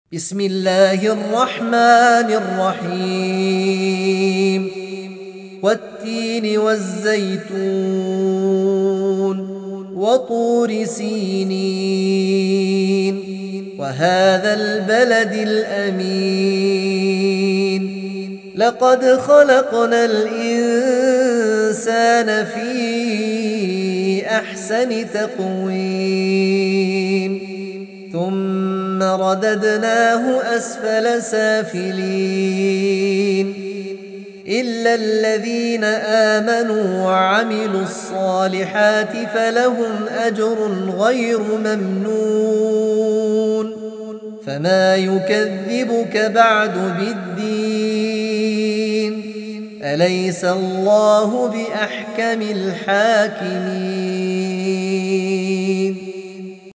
بسم الله الرحمن الرحيم والتين والزيتون وطور سينين وهذا البلد الأمين لقد خلقنا الإنسان في أحسن تقويم ثم رددناه أسفل سافلين إلا الذين آمنوا وعملوا الصالحات فلهم أجر غير ممنون فما يكذبك بعد بالدين أليس الله بأحكم الحاكمين